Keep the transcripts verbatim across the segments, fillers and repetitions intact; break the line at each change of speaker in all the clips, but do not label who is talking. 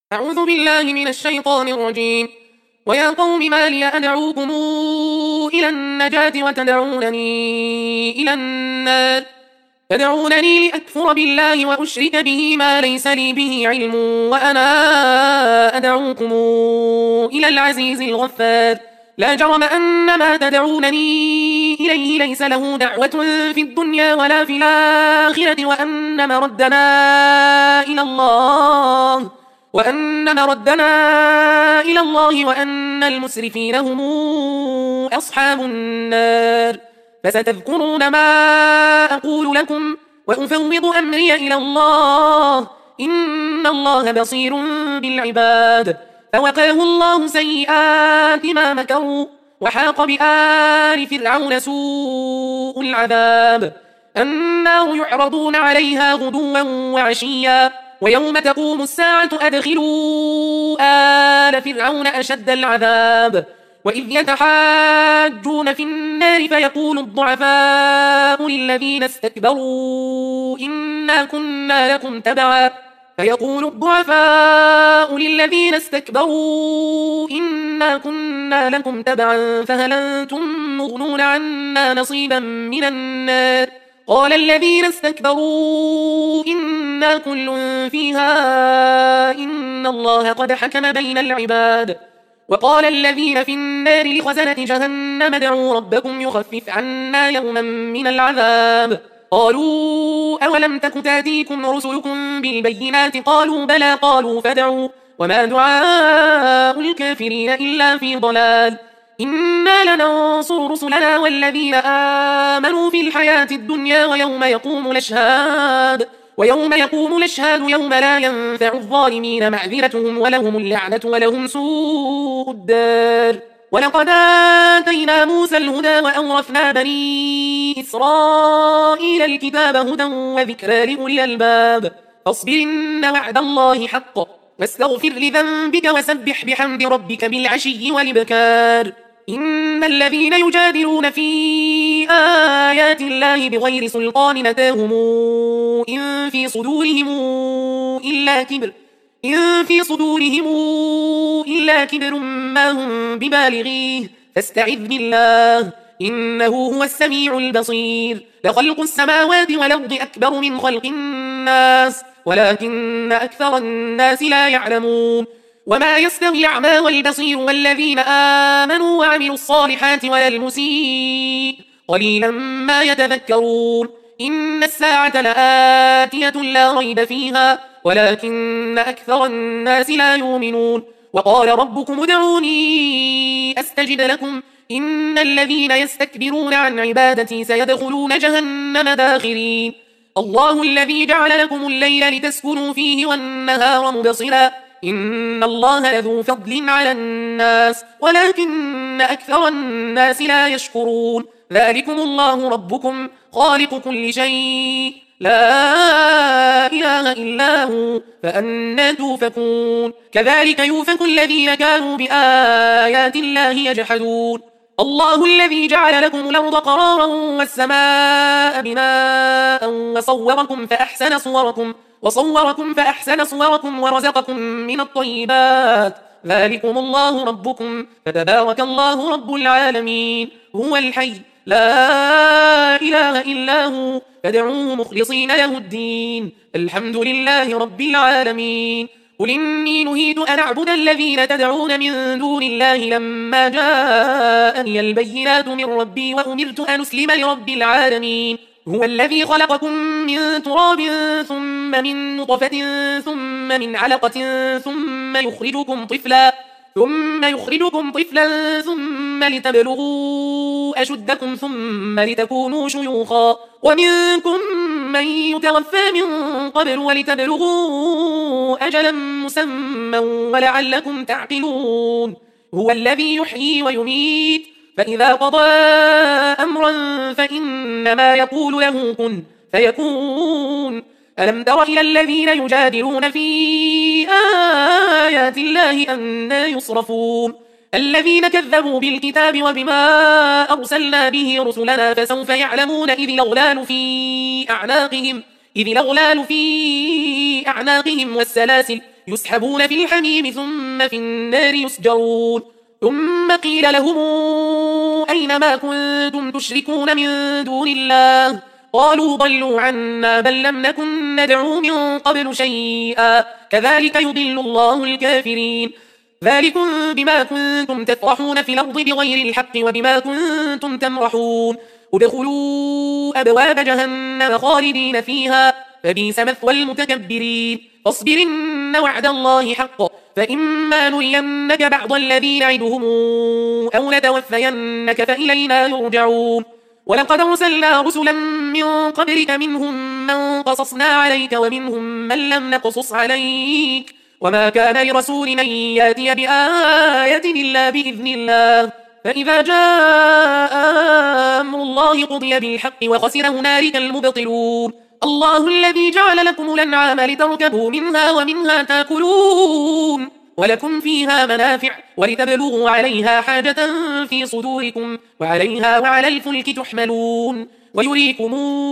أعوذ بالله من الشيطان الرجيم. ويا قوم ما لي أدعوكم إلى النجاة وتدعونني إلى النار تدعونني لأكفر بالله وأشرك به ما ليس لي به علم وأنا أدعوكم إلى العزيز الغفار. لا جرم أن ما تدعونني إليه ليس له دعوة في الدنيا ولا في الآخرة وأن مردنا إلى الله وأن مردنا إلى الله وأن المسرفين هم أصحاب النار. فستذكرون ما أقول لكم وأفوض أمري إلى الله إن الله بصير بالعباد. فوقاه الله سيئات ما مكروا وحاق بآل فرعون سوء العذاب. النار يعرضون عليها غدوا وعشيا ويوم تقوم الساعة أدخلوا آل فرعون أشد العذاب. وإذ يتحاجون في النار فيقول الضعفاء للذين استكبروا إنا كنا لكم تبعا فيقول الضعفاء للذين استكبروا إنا كنا لكم تبعا فهل أنتم مغنون عنا نصيبا من النار قال الذين استكبروا إنا كل فيها إن الله قد حكم بين العباد. وقال الذين في النار لخزنة جهنم ادعوا ربكم يخفف عنا يوما من العذاب قالوا أولم تك تاتيكم رسلكم بالبينات قالوا بلى قالوا فادعوا وما دعاء الكافرين إلا في ضلال. إنا لننصر رسلنا والذين آمنوا في الحياة الدنيا ويوم يقوم الأشهاد ويوم يقوم الأشهاد يوم لا ينفع الظالمين معذرتهم ولهم اللعنة ولهم سوء الدار. ولقد آتينا موسى الهدى وأورثنا بني إسرائيل الكتاب هدى وذكرى لأولي الألباب. فاصبر إن وعد الله حق واستغفر لذنبك وسبح بحمد ربك بالعشي والإبكار. إن الذين يجادلون في آيات الله بغير سلطان أتاهم إن في صدورهم إلا كبر إن في صدورهم إلا كبر ما هم ببالغيه فاستعذ بالله إنه هو السميع البصير. لخلق السماوات والأرض أكبر من خلق الناس ولكن أكثر الناس لا يعلمون. وما يستوي الأعمى والبصير والذين آمنوا وعملوا الصالحات ولا المسيء قليلا ما يتذكرون. إن الساعة لآتية لا ريب فيها ولكن أكثر الناس لا يؤمنون. وقال ربكم ادعوني أستجب لكم إن الذين يستكبرون عن عبادتي سيدخلون جهنم داخرين. الله الذي جعل لكم الليل لتسكنوا فيه والنهار مبصرا إن الله لذو فضل على الناس ولكن أكثر الناس لا يشكرون. ذلكم الله ربكم خالق كل شيء لا إله إلا هو فأنى توفكون. كذلك يوفك الذين كانوا بآيات الله يجحدون. الله الذي جعل لكم الأرض قرارا والسماء بناء وصوركم فأحسن صوركم وصوركم فأحسن صوركم ورزقكم من الطيبات. ذلكم الله ربكم فتبارك الله رب العالمين. هو الحي لا إله إلا هو فادعوه مخلصين له الدين الحمد لله رب العالمين. قل إني نهيت أن أعبد الذين تدعون من دون الله لما جاءني البينات من ربي وأمرت أن أسلم لرب العالمين. هو الذي خلقكم من تراب ثم من نطفة ثم من علقة ثم يخرجكم طفلا ثم يخرجكم طفلا ثم لتبلغوا أشدكم ثم لتكونوا شيوخا ومنكم من يتوفى من قبل ولتبلغوا أجلا مسمى ولعلكم تعقلون. هو الذي يحيي ويميت فإذا قضى أمرا فإنما يقول له كن فيكون. ألم تر إلى الذين يجادلون في آيات الله أنى يصرفون الذين كذبوا بالكتاب وبما أرسلنا به رسلنا فسوف يعلمون إذ الأغلال في أعناقهم إذ الأغلال في أعناقهم والسلاسل يسحبون في الحميم ثم في النار يسجرون ثم قيل لهم أين ما كنتم تشركون من دون الله قالوا ضلوا عنا بل لم نكن ندعو من قبل شيئا كذلك يضل الله الكافرين ذلكم بما كنتم تفرحون في الأرض بغير الحق وبما كنتم تمرحون ادخلوا أبواب جهنم خالدين فيها فبئس مثوى المتكبرين فاصبر إن وعد الله حق فإما نرينك بعض الذي نعدهم أو نتوفينك فإلينا يرجعون ولقد أرسلنا رسلا من قبلك منهم من قصصنا عليك ومنهم من لم نقصص عليك وما كان لرسول أن يأتي بآية إلا بإذن الله فإذا جاء أمر الله قضي بالحق وخسر هنالك المبطلون الله الذي جعل لكم الأنعام لتركبوا منها ومنها تأكلون ولكم فيها منافع ولتبلغوا عليها حاجة في صدوركم وعليها وعلى الفلك تحملون ويريكم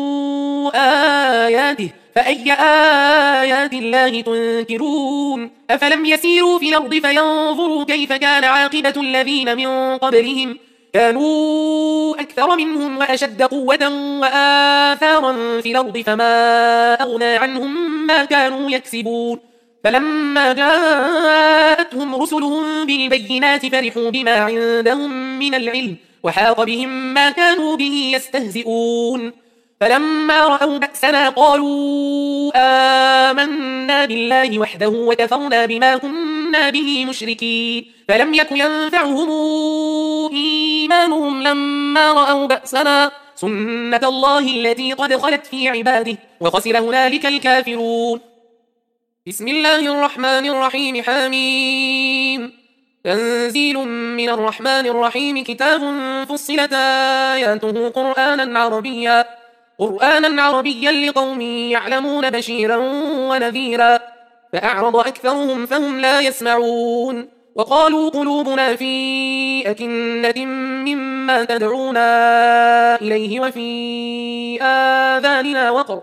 آياته فأي آيات الله تنكرون أفلم يسيروا في الأرض فينظروا كيف كان عاقبة الذين من قبلهم كانوا أكثر منهم وأشد قوة وآثارا في الأرض فما أغنى عنهم ما كانوا يكسبون فلما جاءتهم رسلهم بالبينات فرحوا بما عندهم من العلم وحاق بهم ما كانوا به يستهزئون فلما رأوا بأسنا قالوا آمنا بالله وحده وكفرنا بما كنا به مشركين فلم يكن ينفعهم إيمانهم لما رأوا بأسنا سنة الله التي قد خلت في عباده وخسر هنالك الكافرون بسم الله الرحمن الرحيم حميم تنزيل من الرحمن الرحيم كتاب فصلت آياته قرآنا عربيا قرآنا عربيا لقوم يعلمون بشيرا ونذيرا فأعرض أكثرهم فهم لا يسمعون وقالوا قلوبنا في أكنة مما تدعونا إليه وفي آذاننا وقر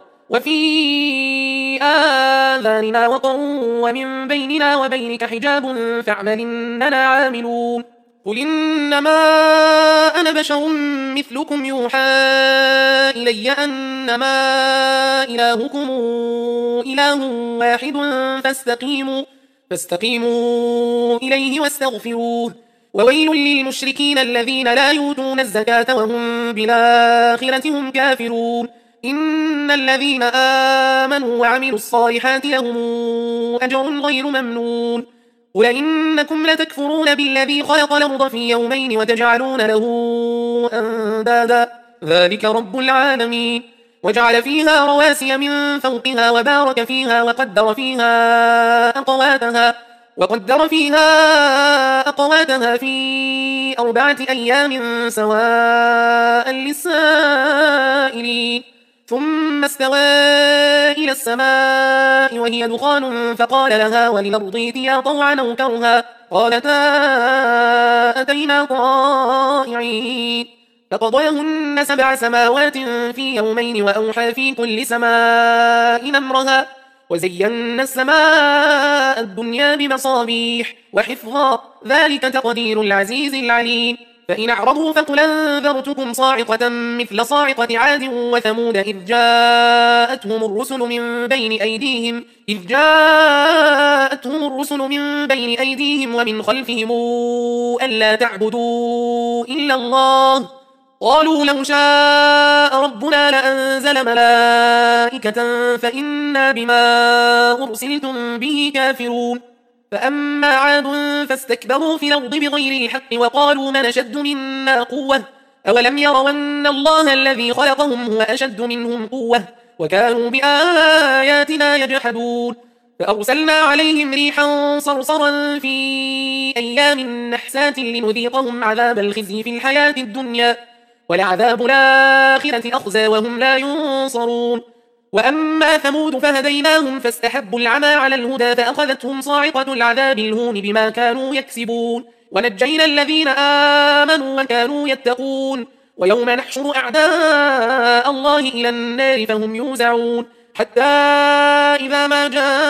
وفي آذاننا وقر ومن بيننا وبينك حجاب فاعمل إننا عاملون قل إنما أنا بشر مثلكم يوحى إلي أنما إلهكم إله واحد فاستقيموا, فاستقيموا إليه واستغفروه وويل للمشركين الذين لا يؤتون الزكاة وهم بالآخرة هم كافرون إن الذين آمنوا وعملوا الصالحات لهم أجر غير ممنون قل إنكم لتكفرون بالذي خلق الأرض في يومين وتجعلون له أندادا ذلك رب العالمين وجعل فيها رواسي من فوقها وبارك فيها وقدر فيها أقواتها وقدر فيها أقواتها في أربعة أيام سواء للسائلين ثم استوى إلى السماء وهي دخان فقال لها وللأرض ائتيا طوعا أو كرها قالتا أتينا طائعين فقضيهن سبع سماوات في يومين وأوحى في كل سماء أمرها وزينا السماء الدنيا بمصابيح وحفظا ذلك تقدير العزيز العليم فإن أعرضوا فقل أنذرتكم صاعقة مثل صاعقة عاد وثمود إذ جاءتهم الرسل من بين أيديهم إذ جاءتهم الرسل من بين أيديهم ومن خلفهم ألا تعبدوا إلا الله قالوا لو شاء ربنا لأنزل ملائكة فإنا بما أرسلتم به كافرون فأما عاد فاستكبروا في الأرض بغير الحق وقالوا من أشد منا قوة أولم يروا أن الله الذي خلقهم هو أشد منهم قوة وكانوا بآياتنا يجحدون فأرسلنا عليهم ريحا صرصرا في أيام نحسات لنذيقهم عذاب الخزي في الحياة الدنيا ولعذاب الآخرة أخزى وهم لا ينصرون وأما ثمود فهديناهم فاستحبوا العمى على الهدى فأخذتهم صاعقة العذاب الهون بما كانوا يكسبون ونجينا الذين آمنوا وكانوا يتقون ويوم نحشر أعداء الله إلى النار فهم يوزعون حتى إذا ما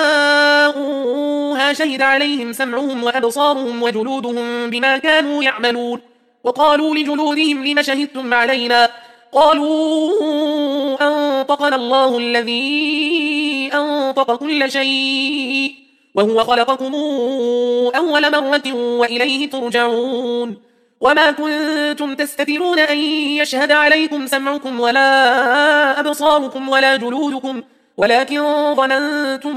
جاءوها شهد عليهم سمعهم وأبصارهم وجلودهم بما كانوا يعملون. وقالوا لجلودهم لم شهدتم علينا؟ قالوا أنطقنا الله الذي أنطق كل شيء وهو خلقكم أول مرة وإليه ترجعون. وما كنتم تستترون أن يشهد عليكم سمعكم ولا أبصاركم ولا جلودكم ولكن ظننتم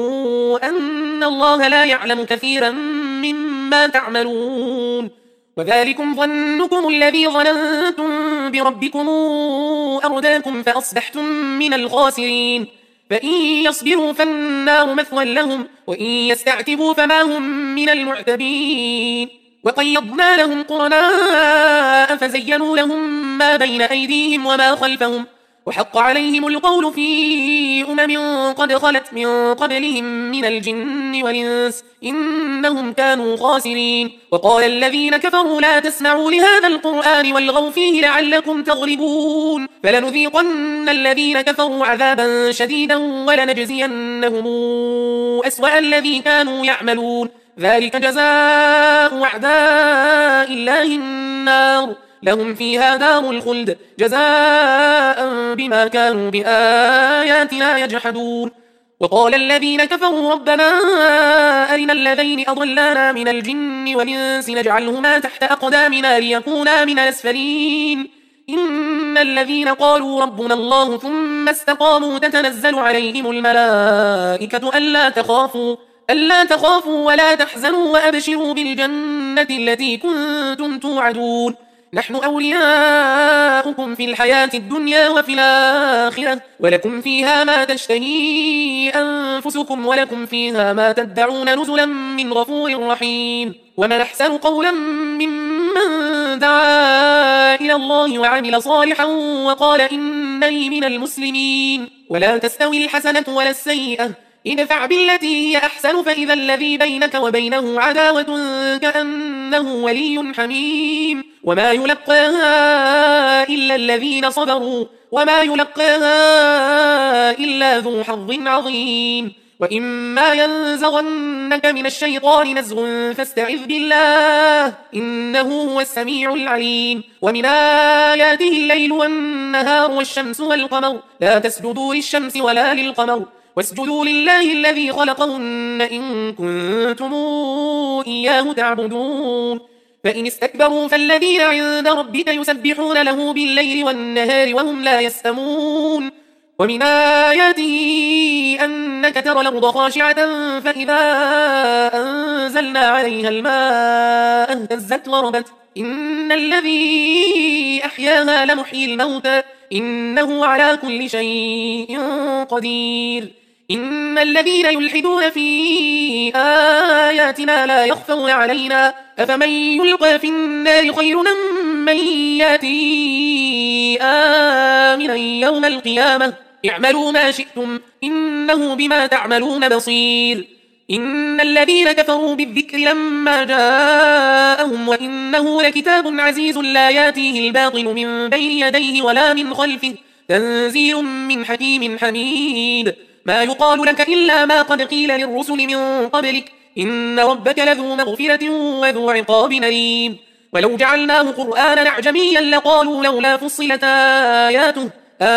أن الله لا يعلم كثيرا مما تعملون. وذلكم ظنكم الذي ظننتم بربكم أرداكم فأصبحتم من الخاسرين. فإن يصبروا فالنار مثوى لهم وإن يستعتبوا فما هم من المعتبين. وقيضنا لهم قرناء فزينوا لهم ما بين أيديهم وما خلفهم وحق عليهم القول في أمم قد خلت من قبلهم من الجن والإنس إنهم كانوا خاسرين. وقال الذين كفروا لا تسمعوا لهذا القرآن والغوا فيه لعلكم تغلبون. فلنذيقن الذين كفروا عذابا شديدا ولنجزينهم أسوأ الذي كانوا يعملون. ذلك جزاء أعداء الله النار لهم فيها دار الخلد جزاء بما كانوا بآياتنا يجحدون. وقال الذين كفروا ربنا أرنا الذين أضلانا من الجن والإنس نجعلهما تحت أقدامنا ليكونا من الأسفلين. إن الذين قالوا ربنا الله ثم استقاموا تتنزل عليهم الملائكة ألا تخافوا ألا تخافوا ولا تحزنوا وأبشروا بالجنة التي كنتم توعدون. نحن أولياؤكم في الحياة الدنيا وفي الآخرة ولكم فيها ما تشتهي أنفسكم ولكم فيها ما تدعون نزلا من غفور رحيم. ومن أحسن قولا ممن دعا إلى الله وعمل صالحا وقال إنني من المسلمين. ولا تستوي الحسنة ولا السيئة ادفع بالتي هي أحسن فإذا الذي بينك وبينه عداوة كأنه ولي حميم. وما يلقاها إلا الذين صبروا وما يلقاها إلا ذو حظ عظيم. وإما ينزغنك من الشيطان نزغ فاستعذ بالله إنه هو السميع العليم. ومن آياته الليل والنهار والشمس والقمر لا تسجدوا للشمس ولا للقمر واسجدوا لله الذي خلقهن إن كنتم إياه تعبدون. فإن استكبروا فالذين عند ربك يسبحون له بالليل والنهار وهم لا يسأمون. ومن آياته أنك ترى الأرض خاشعة فإذا أنزلنا عليها الماء اهتزت وربت إن الذي أحياها لمحيي الموتى إنه على كل شيء قدير. إن الذين يلحدون في آياتنا لا يخفون علينا أفمن يلقى في النار خير من ياتي آمنا يوم القيامة اعملوا ما شئتم إنه بما تعملون بصير. إن الذين كفروا بالذكر لما جاءهم وإنه لكتاب عزيز لا ياتيه الباطل من بين يديه ولا من خلفه تنزيل من حكيم حميد. ما يقال لك إلا ما قد قيل للرسل من قبلك إن ربك لذو مغفرة وذو عقاب أليم. ولو جعلناه قرآنا أعجميا لقالوا لولا فصلت آياته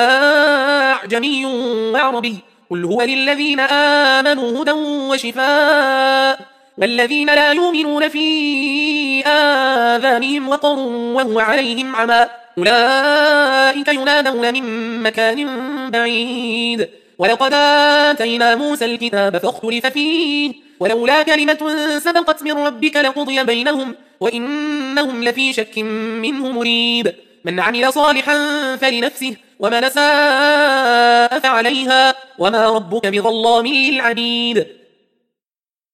أعجمي وعربي قل هو للذين آمنوا هدى وشفاء والذين لا يؤمنون في آذانهم وقر وهو عليهم عمى أولئك ينادون من مكان بعيد. ولقد آتينا موسى الكتاب فاختلف فيه ولولا كلمة سبقت من ربك لقضي بينهم وإنهم لفي شك منه مريب. من عمل صالحا فلنفسه ومن ساء فعليها وما ربك بظلام للعبيد.